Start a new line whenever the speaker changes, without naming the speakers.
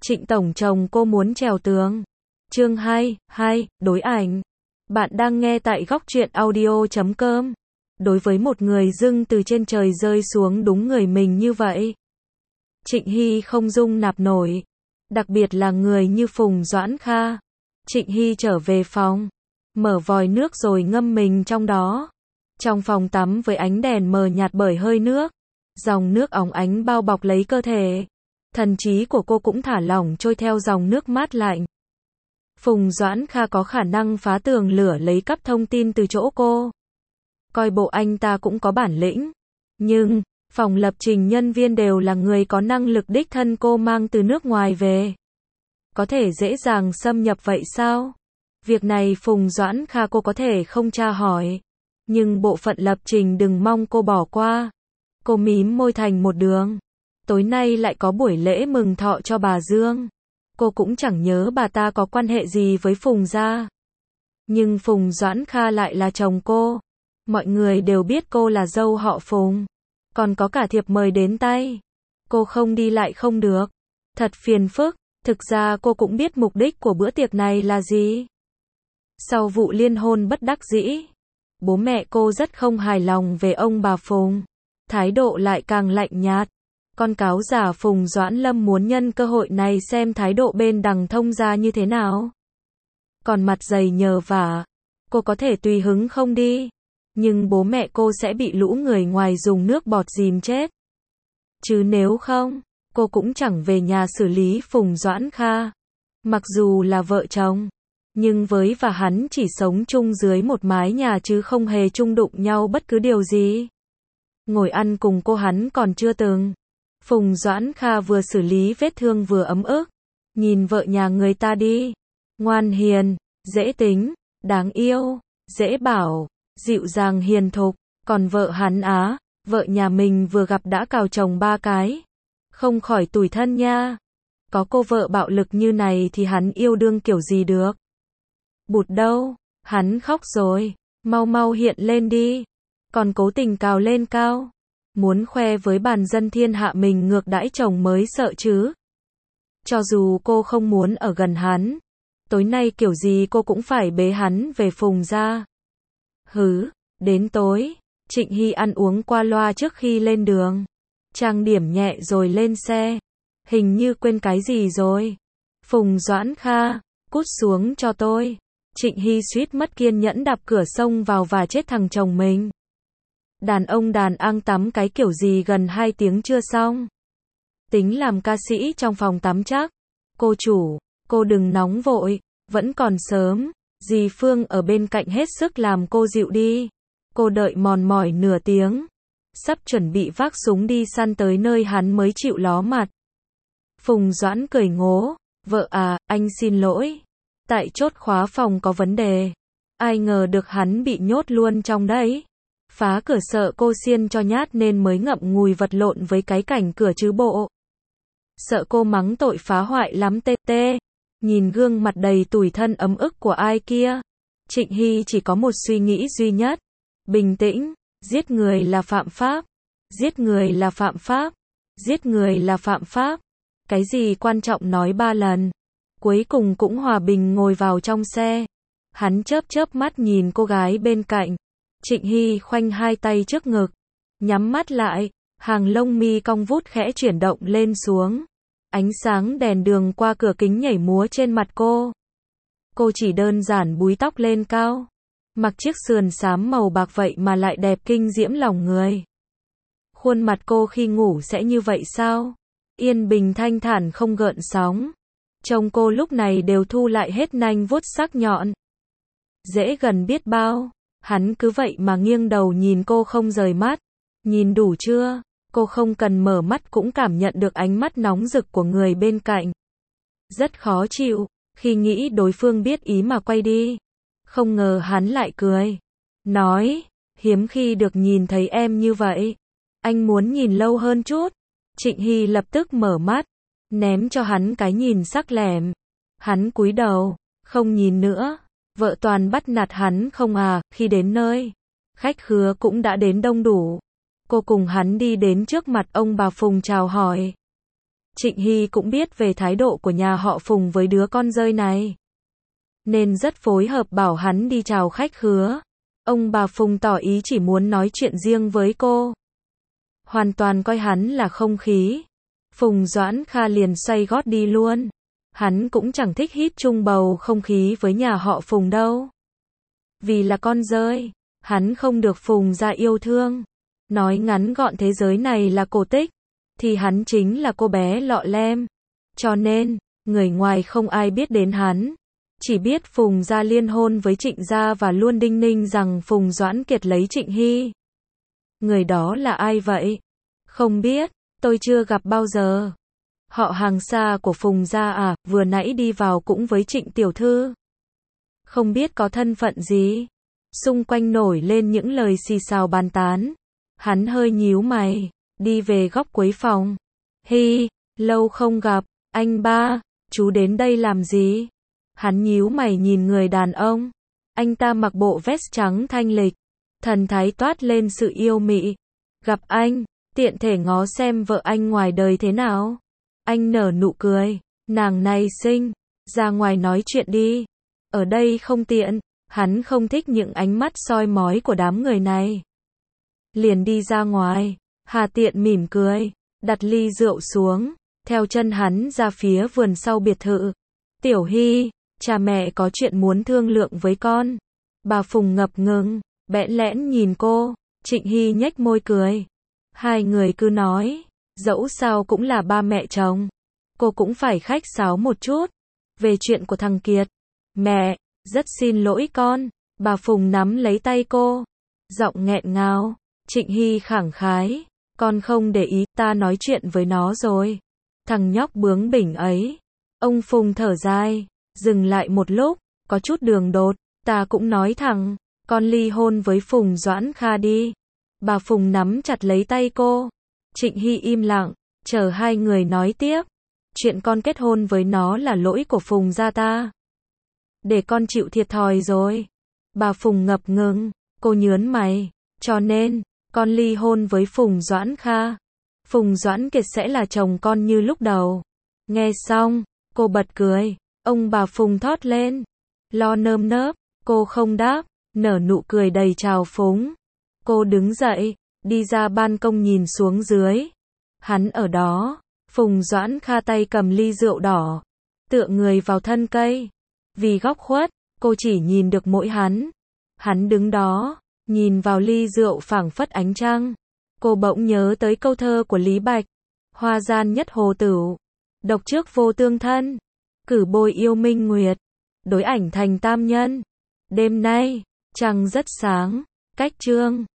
Trịnh tổng chồng cô muốn trèo tường. Chương 2, đối ảnh. Bạn đang nghe tại góc truyện audio.com. Đối với một người dưng từ trên trời rơi xuống đúng người mình như vậy, Trịnh Hy không dung nạp nổi. Đặc biệt là người như Phùng Doãn Kha. Trịnh Hy trở về phòng, mở vòi nước rồi ngâm mình trong đó. Trong phòng tắm với ánh đèn mờ nhạt bởi hơi nước, dòng nước óng ánh bao bọc lấy cơ thể. Thần trí của cô cũng thả lỏng trôi theo dòng nước mát lạnh. Phùng Doãn Kha có khả năng phá tường lửa lấy cắp thông tin từ chỗ cô. Coi bộ anh ta cũng có bản lĩnh. Nhưng, phòng lập trình nhân viên đều là người có năng lực đích thân cô mang từ nước ngoài về. Có thể dễ dàng xâm nhập vậy sao? Việc này Phùng Doãn Kha cô có thể không tra hỏi. Nhưng bộ phận lập trình đừng mong cô bỏ qua. Cô mím môi thành một đường. Tối nay lại có buổi lễ mừng thọ cho bà Dương. Cô cũng chẳng nhớ bà ta có quan hệ gì với Phùng gia. Nhưng Phùng Doãn Kha lại là chồng cô. Mọi người đều biết cô là dâu họ Phùng. Còn có cả thiệp mời đến tay. Cô không đi lại không được. Thật phiền phức. Thực ra cô cũng biết mục đích của bữa tiệc này là gì. Sau vụ liên hôn bất đắc dĩ, bố mẹ cô rất không hài lòng về ông bà Phùng. Thái độ lại càng lạnh nhạt. Con cáo giả Phùng Doãn Lâm muốn nhân cơ hội này xem thái độ bên đằng thông gia như thế nào. Còn mặt dày nhờ vả, cô có thể tùy hứng không đi. Nhưng bố mẹ cô sẽ bị lũ người ngoài dùng nước bọt dìm chết. Chứ nếu không, cô cũng chẳng về nhà xử lý Phùng Doãn Kha. Mặc dù là vợ chồng, nhưng với và hắn chỉ sống chung dưới một mái nhà chứ không hề chung đụng nhau bất cứ điều gì. Ngồi ăn cùng cô hắn còn chưa từng. Phùng Doãn Kha vừa xử lý vết thương vừa ấm ức. Nhìn vợ nhà người ta đi. Ngoan hiền, dễ tính, đáng yêu, dễ bảo, dịu dàng hiền thục. Còn vợ hắn á, vợ nhà mình vừa gặp đã cào chồng 3 cái. Không khỏi tủi thân nha. Có cô vợ bạo lực như này thì hắn yêu đương kiểu gì được. Bụt đâu, hắn khóc rồi. Mau mau hiện lên đi. Còn cố tình cào lên cao. Muốn khoe với bàn dân thiên hạ mình ngược đãi chồng mới sợ chứ. Cho dù cô không muốn ở gần hắn, tối nay kiểu gì cô cũng phải bế hắn về Phùng gia. Đến tối, Trịnh Hy ăn uống qua loa trước khi lên đường. Trang điểm nhẹ rồi lên xe. Hình như quên cái gì rồi. Phùng Doãn Kha, cút xuống cho tôi. Trịnh Hy suýt mất kiên nhẫn đạp cửa xông vào và chết thằng chồng mình. Đàn ông đàn ang tắm cái kiểu gì gần 2 tiếng chưa xong. Tính làm ca sĩ trong phòng tắm chắc. Cô chủ, cô đừng nóng vội, vẫn còn sớm. Dì Phương ở bên cạnh hết sức làm cô dịu đi. Cô đợi mòn mỏi nửa tiếng. Sắp chuẩn bị vác súng đi săn tới nơi hắn mới chịu ló mặt. Phùng Doãn cười ngố. Vợ à, anh xin lỗi. Tại chốt khóa phòng có vấn đề. Ai ngờ được hắn bị nhốt luôn trong đấy. Phá cửa sợ cô xiên cho nhát nên mới ngậm ngùi vật lộn với cái cảnh cửa chứ bộ. Sợ cô mắng tội phá hoại lắm tê. Nhìn gương mặt đầy tủi thân ấm ức của ai kia. Trịnh Hy chỉ có một suy nghĩ duy nhất. Bình tĩnh, giết người là phạm pháp. Giết người là phạm pháp. Giết người là phạm pháp. Cái gì quan trọng nói 3 lần. Cuối cùng cũng hòa bình ngồi vào trong xe. Hắn chớp chớp mắt nhìn cô gái bên cạnh. Trịnh Hy khoanh 2 tay trước ngực. Nhắm mắt lại. Hàng lông mi cong vút khẽ chuyển động lên xuống. Ánh sáng đèn đường qua cửa kính nhảy múa trên mặt cô. Cô chỉ đơn giản búi tóc lên cao. Mặc chiếc sườn xám màu bạc vậy mà lại đẹp kinh diễm lòng người. Khuôn mặt cô khi ngủ sẽ như vậy sao? Yên bình thanh thản không gợn sóng. Trông cô lúc này đều thu lại hết nanh vuốt sắc nhọn. Dễ gần biết bao. Hắn cứ vậy mà nghiêng đầu nhìn cô không rời mắt. Nhìn đủ chưa? Cô không cần mở mắt cũng cảm nhận được ánh mắt nóng rực của người bên cạnh. Rất khó chịu, khi nghĩ đối phương biết ý mà quay đi. Không ngờ hắn lại cười. Nói, hiếm khi được nhìn thấy em như vậy. Anh muốn nhìn lâu hơn chút. Trịnh Hy lập tức mở mắt, ném cho hắn cái nhìn sắc lẻm. Hắn cúi đầu, không nhìn nữa. Vợ toàn bắt nạt hắn không à, khi đến nơi. Khách khứa cũng đã đến đông đủ. Cô cùng hắn đi đến trước mặt ông bà Phùng chào hỏi. Trịnh Hy cũng biết về thái độ của nhà họ Phùng với đứa con dơi này, nên rất phối hợp bảo hắn đi chào khách khứa. Ông bà Phùng tỏ ý chỉ muốn nói chuyện riêng với cô, hoàn toàn coi hắn là không khí. Phùng Doãn Kha liền xoay gót đi luôn. Hắn cũng chẳng thích hít chung bầu không khí với nhà họ Phùng đâu. Vì là con dơi, hắn không được Phùng gia yêu thương. Nói ngắn gọn thế giới này là cổ tích, thì hắn chính là cô bé lọ lem. Cho nên, người ngoài không ai biết đến hắn. Chỉ biết Phùng gia liên hôn với Trịnh gia và luôn đinh ninh rằng Phùng Doãn Kiệt lấy Trịnh Hy. Người đó là ai vậy? Không biết, tôi chưa gặp bao giờ. Họ hàng xa của Phùng gia à, vừa nãy đi vào cũng với Trịnh tiểu thư. Không biết có thân phận gì. Xung quanh nổi lên những lời xì xào bàn tán. Hắn hơi nhíu mày, đi về góc cuối phòng. Hi, lâu không gặp, anh ba, chú đến đây làm gì? Hắn nhíu mày nhìn người đàn ông. Anh ta mặc bộ vest trắng thanh lịch, thần thái toát lên sự yêu mị. Gặp anh, tiện thể ngó xem vợ anh ngoài đời thế nào. Anh nở nụ cười, nàng này xinh, ra ngoài nói chuyện đi. Ở đây không tiện, hắn không thích những ánh mắt soi mói của đám người này. Liền đi ra ngoài, Hà Tiện mỉm cười, đặt ly rượu xuống, theo chân hắn ra phía vườn sau biệt thự. Tiểu Hy, cha mẹ có chuyện muốn thương lượng với con. Bà Phùng ngập ngừng, bẽn lẽn nhìn cô. Trịnh Hy nhếch môi cười. Hai người cứ nói, dẫu sao cũng là ba mẹ chồng. Cô cũng phải khách sáo một chút. Về chuyện của thằng Kiệt. Mẹ, rất xin lỗi con. Bà Phùng nắm lấy tay cô, giọng nghẹn ngào. Trịnh Hy khẳng khái. Con không để ý, ta nói chuyện với nó rồi. Thằng nhóc bướng bỉnh ấy. Ông Phùng thở dài, dừng lại một lúc, có chút đường đột. Ta cũng nói thẳng, con ly hôn với Phùng Doãn Kha đi. Bà Phùng nắm chặt lấy tay cô. Trịnh Hy im lặng, chờ hai người nói tiếp. Chuyện con kết hôn với nó là lỗi của Phùng gia ta. Để con chịu thiệt thòi rồi. Bà Phùng ngập ngừng, cô nhớn mày. Cho nên, con ly hôn với Phùng Doãn Kha. Phùng Doãn Kiệt sẽ là chồng con như lúc đầu. Nghe xong, cô bật cười. Ông bà Phùng thót lên. Lo nơm nớp, cô không đáp, nở nụ cười đầy trào phúng. Cô đứng dậy, đi ra ban công nhìn xuống dưới. Hắn ở đó. Phùng Doãn Kha tay cầm ly rượu đỏ, tựa người vào thân cây. Vì góc khuất, cô chỉ nhìn được mỗi hắn. Hắn đứng đó, nhìn vào ly rượu phảng phất ánh trăng. Cô bỗng nhớ tới câu thơ của Lý Bạch. Hoa gian nhất hồ tửu, độc trước vô tương thân. Cử bôi yêu minh nguyệt, đối ảnh thành tam nhân. Đêm nay, trăng rất sáng, cách trương.